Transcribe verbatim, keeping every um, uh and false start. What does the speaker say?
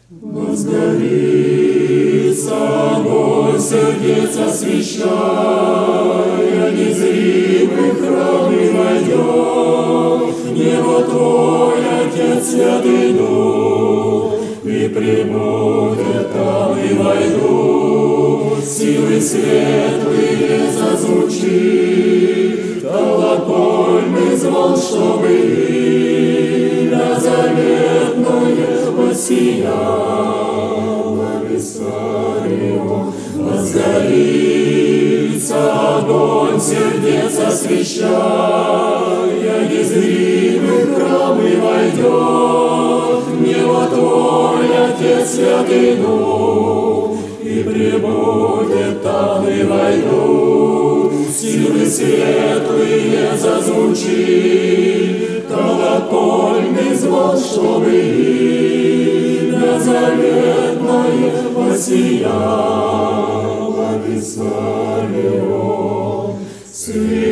Возгорится огонь сердец освещая, незримый храм и войдет в него Твой Отец Святый Дух, и прибудет там, и войдут силы светлые, зазвучит колокольный звон, чтобы имя заветное воссияло Виссарион. Возгорится огонь сердец освещая, незримый храм и войдет в него Твой Отец Святый Дух, и прибудет там, и войдут силы светлые, зазвучит колокольный звон, чтобы имя заветное воссияло Виссарион.